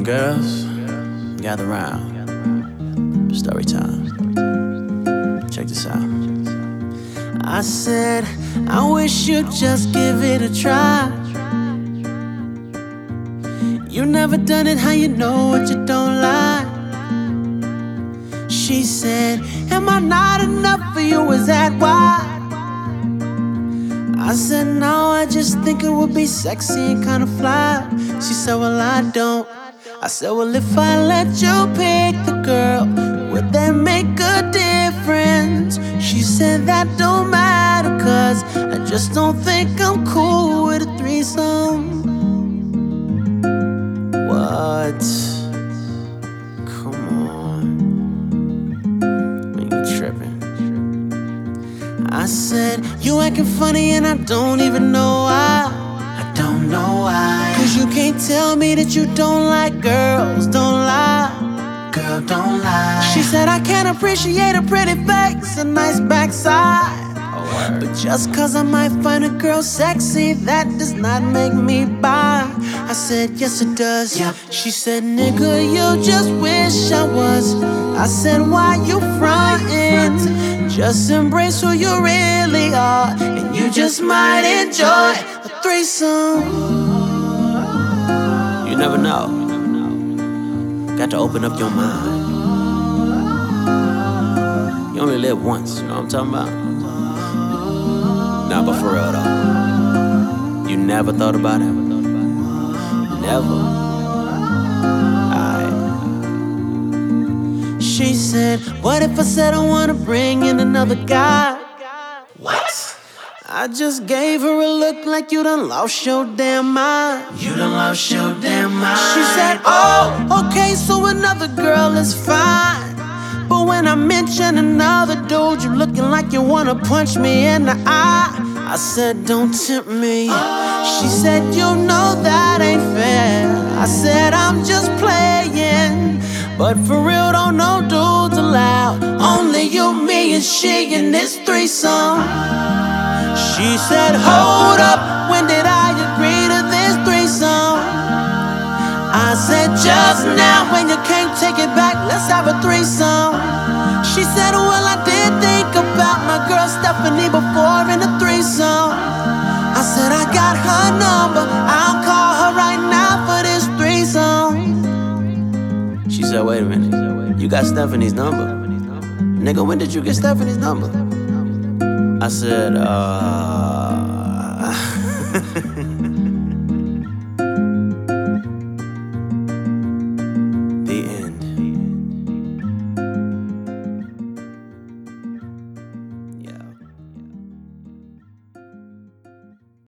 Girls, gather round. Story time. Check this out. I said, I wish you'd just give it a try. You never done it, how you know what you don't like? She said, am I not enough for you, is that why? I said, no, I just think it would be sexy and kinda fly. She said, well, I don't. I said, well, if I let you pick the girl, would that make a difference? She said, that don't matter, cause I just don't think I'm cool with a threesome. What? Come on. Man, you tripping. I said, you acting funny and I don't even know why. I don't know why. Cause you can't tell me that you don't like girls, don't lie. Girl, don't lie. She said, I can't appreciate a pretty face, a nice backside. But just cause I might find a girl sexy, that does not make me bi. I said, yes it does. Yep. She said, nigga, you just wish I was. I said, why you frontin'? Just embrace who you really are, and you just might enjoy a threesome. You never know. Got to open up your mind. You only live once, you know what I'm talking about? Nah, but for real though, you never thought about it? Never? Alright. She said, what if I said I wanna bring in another guy? What? I just gave her a look like you done lost your damn mind. You done lost your damn mind. She said, oh, okay, so another girl is fine. But when I mention another dude, you looking like you wanna punch me in the eye. I said, don't tempt me. She said, you know that ain't fair. I said, I'm just playing. But for real, don't no dudes allowed. Only you, me, and she in this threesome. She said, hold up, when did I agree to this threesome? I said, just now, when you can't take it back, let's have a threesome. She said, well, I did think about my girl Stephanie before in a threesome. I said, I got her number, I'll call her right now for this threesome. She said, wait a minute, you got Stephanie's number? Nigga, when did you get Stephanie's number? I said,